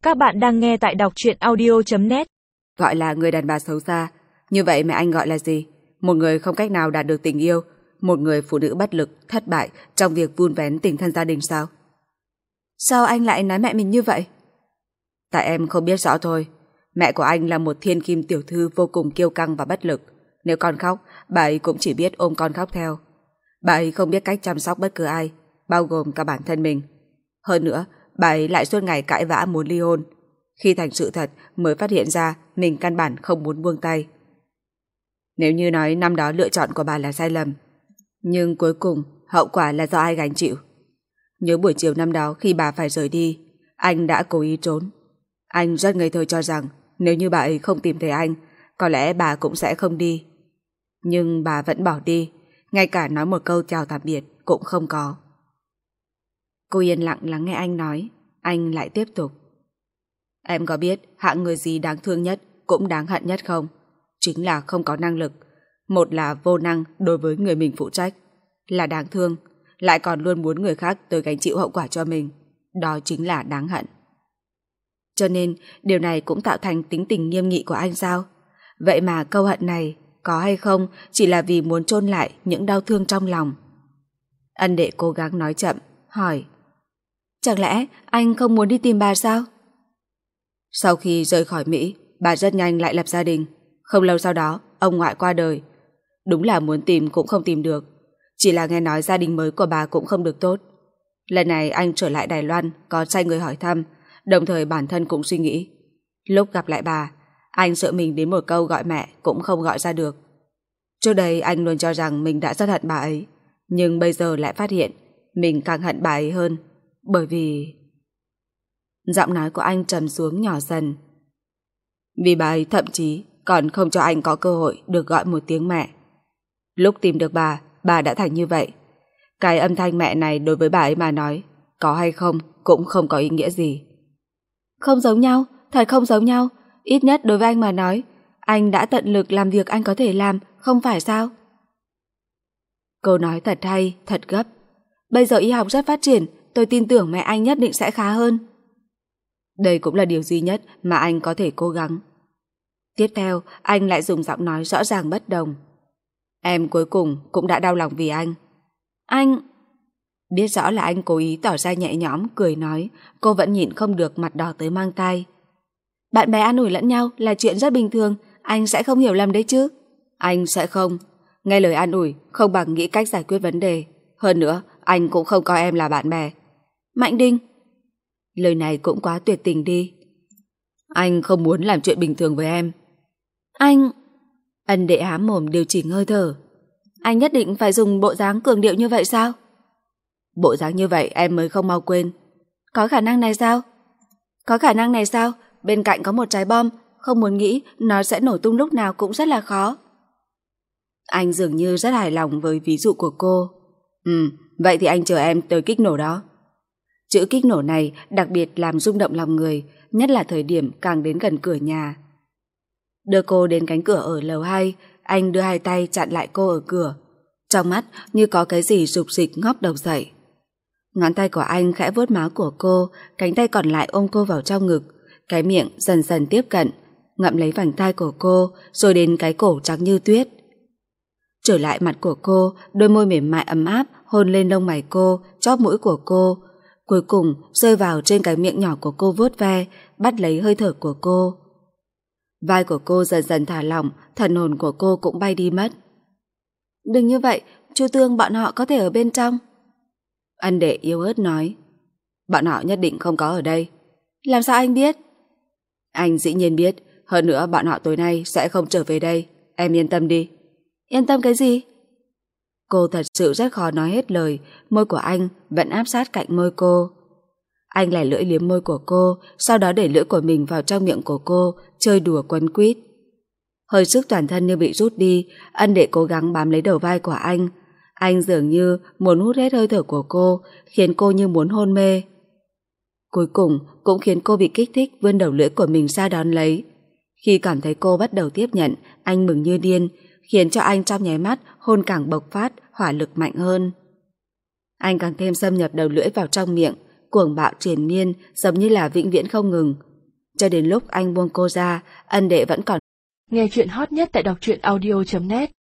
Các bạn đang nghe tại đọc truyện audio.net. Gọi là người đàn bà xấu xa. Như vậy mẹ anh gọi là gì? Một người không cách nào đạt được tình yêu, một người phụ nữ bất lực, thất bại trong việc vun vén tình thân gia đình sao? Sao anh lại nói mẹ mình như vậy? Tại em không biết rõ thôi. Mẹ của anh là một thiên kim tiểu thư vô cùng kiêu căng và bất lực. Nếu con khóc, bà ấy cũng chỉ biết ôm con khóc theo. Bà ấy không biết cách chăm sóc bất cứ ai, bao gồm cả bản thân mình. Hơn nữa, bà ấy lại suốt ngày cãi vã muốn ly hôn. Khi thành sự thật mới phát hiện ra mình căn bản không muốn buông tay. Nếu như nói năm đó lựa chọn của bà là sai lầm, nhưng cuối cùng hậu quả là do ai gánh chịu. Nhớ buổi chiều năm đó khi bà phải rời đi, anh đã cố ý trốn. Anh rất ngây thơ cho rằng nếu như bà ấy không tìm thấy anh, có lẽ bà cũng sẽ không đi. Nhưng bà vẫn bỏ đi, ngay cả nói một câu chào tạm biệt cũng không có. Cô yên lặng lắng nghe anh nói. Anh lại tiếp tục. Em có biết hạng người gì đáng thương nhất cũng đáng hận nhất không? Chính là không có năng lực. Một là vô năng đối với người mình phụ trách, là đáng thương, lại còn luôn muốn người khác tới gánh chịu hậu quả cho mình. Đó chính là đáng hận. Cho nên điều này cũng tạo thành tính tình nghiêm nghị của anh sao? Vậy mà câu hận này có hay không chỉ là vì muốn chôn lại những đau thương trong lòng. Ân Đệ cố gắng nói chậm, hỏi. Chẳng lẽ anh không muốn đi tìm bà sao? Sau khi rời khỏi Mỹ, bà rất nhanh lại lập gia đình. Không lâu sau đó, ông ngoại qua đời. Đúng là muốn tìm cũng không tìm được. Chỉ là nghe nói gia đình mới của bà cũng không được tốt. Lần này anh trở lại Đài Loan, có sai người hỏi thăm, đồng thời bản thân cũng suy nghĩ. Lúc gặp lại bà, anh sợ mình đến một câu gọi mẹ cũng không gọi ra được. Trước đây anh luôn cho rằng mình đã rất hận bà ấy, nhưng bây giờ lại phát hiện mình càng hận bà ấy hơn. Bởi vì... Giọng nói của anh trầm xuống nhỏ dần. Vì bà ấy thậm chí còn không cho anh có cơ hội được gọi một tiếng mẹ. Lúc tìm được bà đã thành như vậy. Cái âm thanh mẹ này đối với bà ấy mà nói, có hay không cũng không có ý nghĩa gì. Không giống nhau, thật không giống nhau. Ít nhất đối với anh mà nói, anh đã tận lực làm việc anh có thể làm, không phải sao? Câu nói thật hay, thật gấp. Bây giờ y học rất phát triển, tôi tin tưởng mẹ anh nhất định sẽ khá hơn. Đây cũng là điều duy nhất mà anh có thể cố gắng. Tiếp theo, anh lại dùng giọng nói rõ ràng bất đồng. Em cuối cùng cũng đã đau lòng vì anh. Anh... Biết rõ là anh cố ý tỏ ra nhẹ nhõm, cười nói, cô vẫn nhịn không được mặt đỏ tới mang tai. Bạn bè an ủi lẫn nhau là chuyện rất bình thường, anh sẽ không hiểu lầm đấy chứ. Anh sẽ không. Nghe lời an ủi không bằng nghĩ cách giải quyết vấn đề. Hơn nữa, anh cũng không coi em là bạn bè. Mạnh Đình. Lời này cũng quá tuyệt tình đi. Anh không muốn làm chuyện bình thường với em. Anh... Ân Đệ há mồm điều chỉnh hơi thở. Anh nhất định phải dùng bộ dáng cường điệu như vậy sao? Bộ dáng như vậy em mới không mau quên. Có khả năng này sao? Có khả năng này sao? Bên cạnh có một trái bom, không muốn nghĩ nó sẽ nổ tung lúc nào cũng rất là khó. Anh dường như rất hài lòng với ví dụ của cô. Vậy thì anh chờ em tới kích nổ đó. Chữ kích nổ này đặc biệt làm rung động lòng người, nhất là thời điểm càng đến gần cửa nhà. Đưa cô đến cánh cửa ở lầu 2, anh đưa hai tay chặn lại cô ở cửa. Trong mắt như có cái gì rục rịch ngóc đầu dậy. Ngón tay của anh khẽ vuốt má của cô, cánh tay còn lại ôm cô vào trong ngực. Cái miệng dần dần tiếp cận, ngậm lấy vành tai của cô, rồi đến cái cổ trắng như tuyết. Trở lại mặt của cô, đôi môi mềm mại ấm áp hôn lên lông mày cô, chóp mũi của cô. Cuối cùng rơi vào trên cái miệng nhỏ của cô vuốt ve, bắt lấy hơi thở của cô. Vai của cô dần dần thả lỏng, thần hồn của cô cũng bay đi mất. Đừng như vậy, Chu Tương bọn họ có thể ở bên trong. Ân Đệ yếu ớt nói. Bọn họ nhất định không có ở đây. Làm sao anh biết? Anh dĩ nhiên biết, hơn nữa bọn họ tối nay sẽ không trở về đây. Em yên tâm đi. Yên tâm cái gì? Cô thật sự rất khó nói hết lời, môi của anh vẫn áp sát cạnh môi cô. Anh lẻ lưỡi liếm môi của cô, sau đó để lưỡi của mình vào trong miệng của cô, chơi đùa quấn quýt. Hơi sức toàn thân như bị rút đi, Ân Đệ cố gắng bám lấy đầu vai của anh. Anh dường như muốn hút hết hơi thở của cô, khiến cô như muốn hôn mê. Cuối cùng cũng khiến cô bị kích thích vươn đầu lưỡi của mình ra đón lấy. Khi cảm thấy cô bắt đầu tiếp nhận, anh mừng như điên, khiến cho anh trong nháy mắt hôn càng bộc phát, hỏa lực mạnh hơn. Anh càng thêm xâm nhập đầu lưỡi vào trong miệng, cuồng bạo triền miên, giống như là vĩnh viễn không ngừng. Cho đến lúc anh buông cô ra, ân đệ vẫn còn. Nghe chuyện hot nhất tại đọc truyện audio.net